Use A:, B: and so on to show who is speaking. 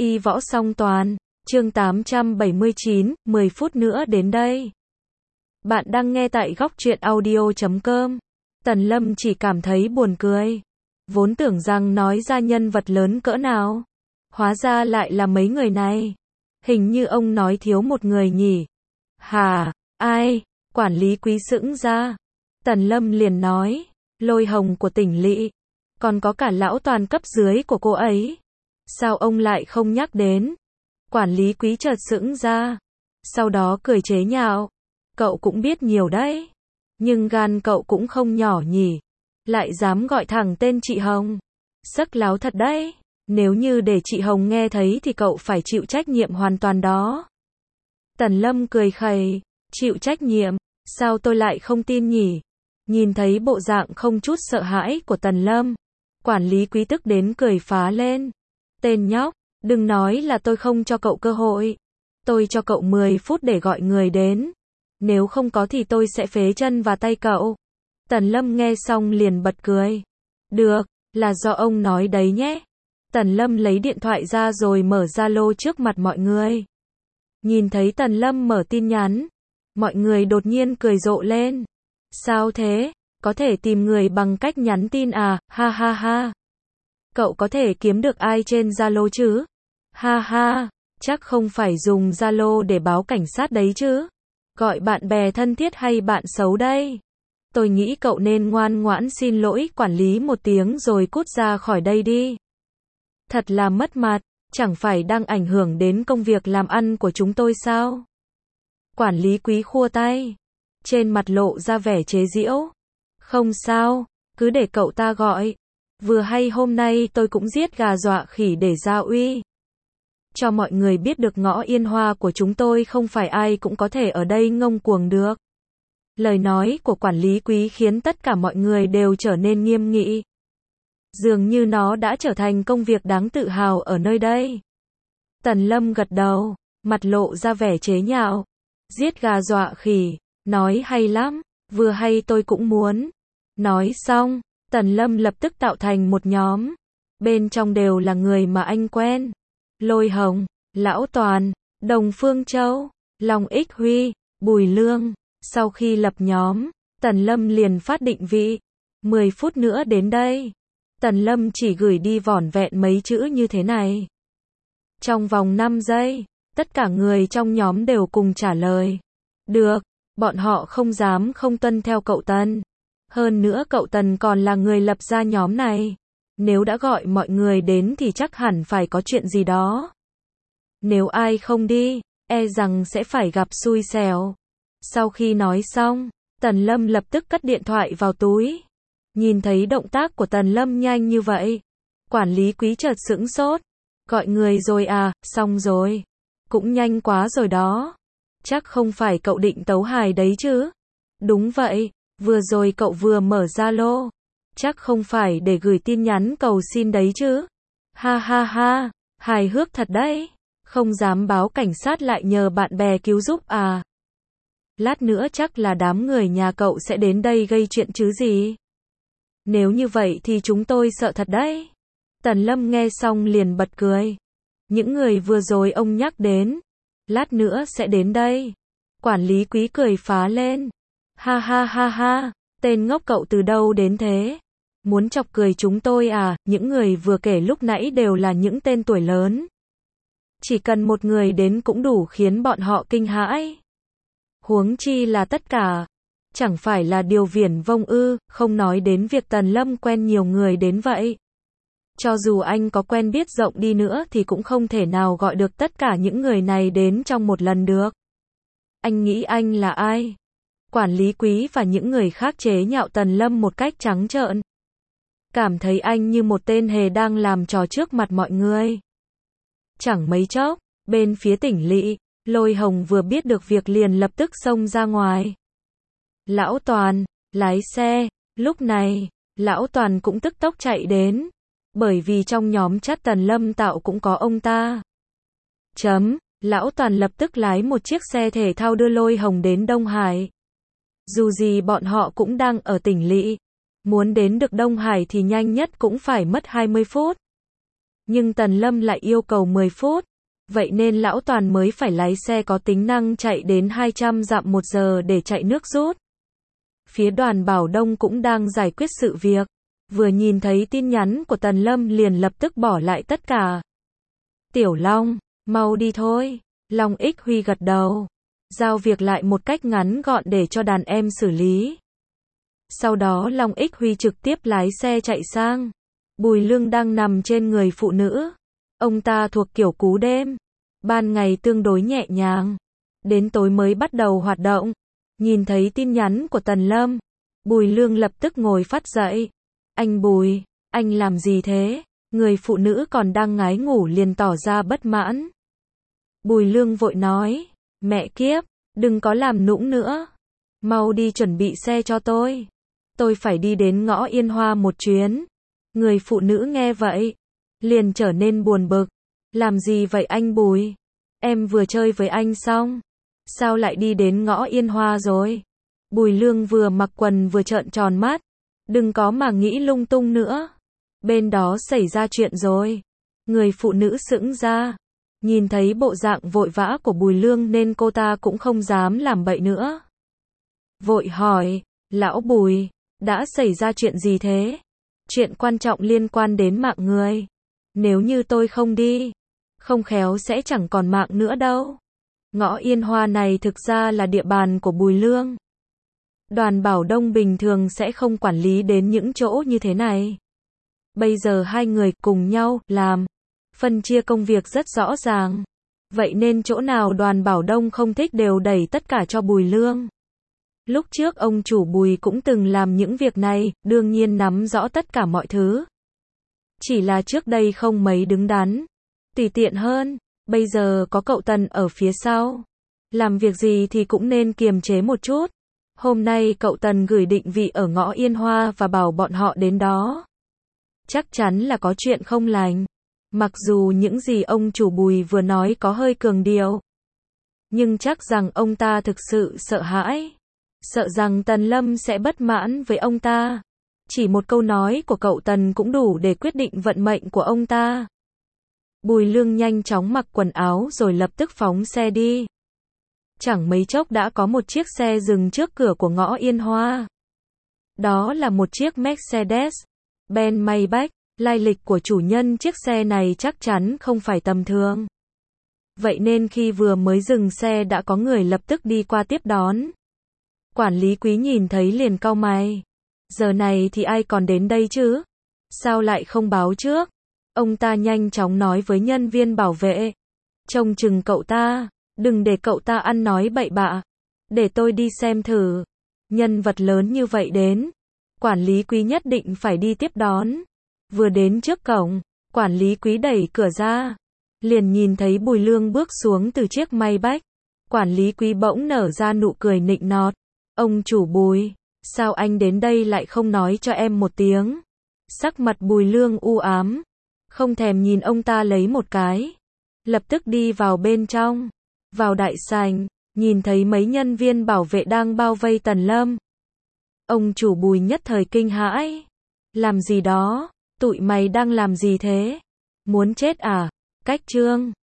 A: Y võ song toàn, chương 879, 10 phút nữa đến đây. Bạn đang nghe tại góc truyện audio.com. Tần Lâm chỉ cảm thấy buồn cười. Vốn tưởng rằng nói ra nhân vật lớn cỡ nào. Hóa ra lại là mấy người này. Hình như ông nói thiếu một người nhỉ. Hả, ai? Quản lý Quý sững ra. Tần Lâm liền nói, Lôi Hồng của tỉnh lỵ. Còn có cả lão toàn cấp dưới của cô ấy. Sao ông lại không nhắc đến? Quản lý Quý chợt sững ra. Sau đó cười chế nhạo. Cậu cũng biết nhiều đấy. Nhưng gan cậu cũng không nhỏ nhỉ. Lại dám gọi thẳng tên chị Hồng. Sắc láo thật đấy. Nếu như để chị Hồng nghe thấy thì cậu phải chịu trách nhiệm hoàn toàn đó. Tần Lâm cười khẩy. Chịu trách nhiệm? Sao tôi lại không tin nhỉ? Nhìn thấy bộ dạng không chút sợ hãi của Tần Lâm. Quản lý Quý tức đến cười phá lên. Tên nhóc, đừng nói là tôi không cho cậu cơ hội. Tôi cho cậu 10 phút để gọi người đến. Nếu không có thì tôi sẽ phế chân và tay cậu. Tần Lâm nghe xong liền bật cười. Được, là do ông nói đấy nhé. Tần Lâm lấy điện thoại ra rồi mở Zalo trước mặt mọi người. Nhìn thấy Tần Lâm mở tin nhắn. Mọi người đột nhiên cười rộ lên. Sao thế? Có thể tìm người bằng cách nhắn tin à? Ha ha ha. Cậu có thể kiếm được ai trên Zalo chứ? Ha ha, chắc không phải dùng Zalo để báo cảnh sát đấy chứ? Gọi bạn bè thân thiết hay bạn xấu đây? Tôi nghĩ cậu nên ngoan ngoãn xin lỗi quản lý một tiếng rồi cút ra khỏi đây đi. Thật là mất mặt, chẳng phải đang ảnh hưởng đến công việc làm ăn của chúng tôi sao? Quản lý Quý khua tay, trên mặt lộ ra vẻ chế giễu. Không sao, cứ để cậu ta gọi. Vừa hay hôm nay tôi cũng giết gà dọa khỉ để ra uy. Cho mọi người biết được ngõ Yên Hoa của chúng tôi không phải ai cũng có thể ở đây ngông cuồng được. Lời nói của quản lý Quý khiến tất cả mọi người đều trở nên nghiêm nghị. Dường như nó đã trở thành công việc đáng tự hào ở nơi đây. Tần Lâm gật đầu, mặt lộ ra vẻ chế nhạo. Giết gà dọa khỉ, nói hay lắm, vừa hay tôi cũng muốn. Nói xong, Tần Lâm lập tức tạo thành một nhóm. Bên trong đều là người mà anh quen. Lôi Hồng, Lão Toàn, Đồng Phương Châu, Long Ích Huy, Bùi Lương. Sau khi lập nhóm, Tần Lâm liền phát định vị. 10 phút nữa đến đây. Tần Lâm chỉ gửi đi vỏn vẹn mấy chữ như thế này. Trong vòng 5 giây, tất cả người trong nhóm đều cùng trả lời. Được, bọn họ không dám không tuân theo cậu Tần. Hơn nữa cậu Tần còn là người lập ra nhóm này. Nếu đã gọi mọi người đến thì chắc hẳn phải có chuyện gì đó. Nếu ai không đi, e rằng sẽ phải gặp xui xẻo. Sau khi nói xong, Tần Lâm lập tức cất điện thoại vào túi. Nhìn thấy động tác của Tần Lâm nhanh như vậy, quản lý Quý chợt sững sốt. Gọi người rồi à? Xong rồi. Cũng nhanh quá rồi đó. Chắc không phải cậu định tấu hài đấy chứ? Đúng vậy, vừa rồi cậu vừa mở Zalo. Chắc không phải để gửi tin nhắn cầu xin đấy chứ? Ha ha ha, hài hước thật đấy. Không dám báo cảnh sát lại nhờ bạn bè cứu giúp à? Lát nữa chắc là đám người nhà cậu sẽ đến đây gây chuyện chứ gì? Nếu như vậy thì chúng tôi sợ thật đấy. Tần Lâm nghe xong liền bật cười. Những người vừa rồi ông nhắc đến, lát nữa sẽ đến đây. Quản lý Quý cười phá lên. Ha ha ha ha, tên ngốc cậu từ đâu đến thế? Muốn chọc cười chúng tôi à? Những người vừa kể lúc nãy đều là những tên tuổi lớn. Chỉ cần một người đến cũng đủ khiến bọn họ kinh hãi. Huống chi là tất cả. Chẳng phải là điều viển vông ư, không nói đến việc Tần Lâm quen nhiều người đến vậy. Cho dù anh có quen biết rộng đi nữa thì cũng không thể nào gọi được tất cả những người này đến trong một lần được. Anh nghĩ anh là ai? Quản lý Quý và những người khác chế nhạo Tần Lâm một cách trắng trợn. Cảm thấy anh như một tên hề đang làm trò trước mặt mọi người. Chẳng mấy chốc, bên phía tỉnh lỵ, Lôi Hồng vừa biết được việc liền lập tức xông ra ngoài. Lão Toàn, lái xe. Lúc này, Lão Toàn cũng tức tốc chạy đến. Bởi vì trong nhóm chat Tần Lâm tạo cũng có ông ta. Lão Toàn lập tức lái một chiếc xe thể thao đưa Lôi Hồng đến Đông Hải. Dù gì bọn họ cũng đang ở tỉnh lỵ. Muốn đến được Đông Hải thì nhanh nhất cũng phải mất 20 phút. Nhưng Tần Lâm lại yêu cầu 10 phút. Vậy nên lão Toàn mới phải lái xe có tính năng chạy đến 200 dặm một giờ để chạy nước rút. Phía Đoàn Bảo Đông cũng đang giải quyết sự việc. Vừa nhìn thấy tin nhắn của Tần Lâm liền lập tức bỏ lại tất cả. Tiểu Long, mau đi thôi. Long Ích Huy gật đầu. Giao việc lại một cách ngắn gọn để cho đàn em xử lý. Sau đó Long Ích Huy trực tiếp lái xe chạy sang. Bùi Lương đang nằm trên người phụ nữ. Ông ta thuộc kiểu cú đêm. Ban ngày tương đối nhẹ nhàng. Đến tối mới bắt đầu hoạt động. Nhìn thấy tin nhắn của Tần Lâm. Bùi Lương lập tức ngồi phát dậy. Anh Bùi, anh làm gì thế? Người phụ nữ còn đang ngái ngủ liền tỏ ra bất mãn. Bùi Lương vội nói. Mẹ kiếp, đừng có làm nũng nữa. Mau đi chuẩn bị xe cho tôi. Tôi phải đi đến ngõ Yên Hoa một chuyến. Người phụ nữ nghe vậy. Liền trở nên buồn bực. Làm gì vậy anh Bùi? Em vừa chơi với anh xong. Sao lại đi đến ngõ Yên Hoa rồi? Bùi Lương vừa mặc quần vừa trợn tròn mắt. Đừng có mà nghĩ lung tung nữa. Bên đó xảy ra chuyện rồi. Người phụ nữ sững ra. Nhìn thấy bộ dạng vội vã của Bùi Lương nên cô ta cũng không dám làm bậy nữa. Vội hỏi, lão Bùi, đã xảy ra chuyện gì thế? Chuyện quan trọng liên quan đến mạng người. Nếu như tôi không đi, không khéo sẽ chẳng còn mạng nữa đâu. Ngõ Yên Hoa này thực ra là địa bàn của Bùi Lương. Đoàn Bảo Đông bình thường sẽ không quản lý đến những chỗ như thế này. Bây giờ hai người cùng nhau làm, phân chia công việc rất rõ ràng. Vậy nên chỗ nào Đoàn Bảo Đông không thích đều đẩy tất cả cho Bùi Lương. Lúc trước ông chủ Bùi cũng từng làm những việc này, đương nhiên nắm rõ tất cả mọi thứ. Chỉ là trước đây không mấy đứng đắn, tùy tiện hơn. Bây giờ có cậu Tần ở phía sau, làm việc gì thì cũng nên kiềm chế một chút. Hôm nay cậu Tần gửi định vị ở ngõ Yên Hoa và bảo bọn họ đến đó. Chắc chắn là có chuyện không lành. Mặc dù những gì ông chủ Bùi vừa nói có hơi cường điệu, nhưng chắc rằng ông ta thực sự sợ hãi. Sợ rằng Tần Lâm sẽ bất mãn với ông ta. Chỉ một câu nói của cậu Tần cũng đủ để quyết định vận mệnh của ông ta. Bùi Lương nhanh chóng mặc quần áo rồi lập tức phóng xe đi. Chẳng mấy chốc đã có một chiếc xe dừng trước cửa của ngõ Yên Hoa. Đó là một chiếc Mercedes-Benz Maybach. Lai lịch của chủ nhân chiếc xe này chắc chắn không phải tầm thường. Vậy nên khi vừa mới dừng xe đã có người lập tức đi qua tiếp đón. Quản lý Quý nhìn thấy liền cau mày. Giờ này thì ai còn đến đây chứ? Sao lại không báo trước? Ông ta nhanh chóng nói với nhân viên bảo vệ. Trông chừng cậu ta, đừng để cậu ta ăn nói bậy bạ. Để tôi đi xem thử. Nhân vật lớn như vậy đến, quản lý Quý nhất định phải đi tiếp đón. Vừa đến trước cổng, quản lý Quý đẩy cửa ra. Liền nhìn thấy Bùi Lương bước xuống từ chiếc Maybach. Quản lý Quý bỗng nở ra nụ cười nịnh nọt. Ông chủ Bùi, sao anh đến đây lại không nói cho em một tiếng? Sắc mặt Bùi Lương u ám, không thèm nhìn ông ta lấy một cái. Lập tức đi vào bên trong. Vào đại sảnh, nhìn thấy mấy nhân viên bảo vệ đang bao vây Tần Lâm. Ông chủ Bùi nhất thời kinh hãi. Làm gì đó? Tụi mày đang làm gì thế? Muốn chết à? Cách trương.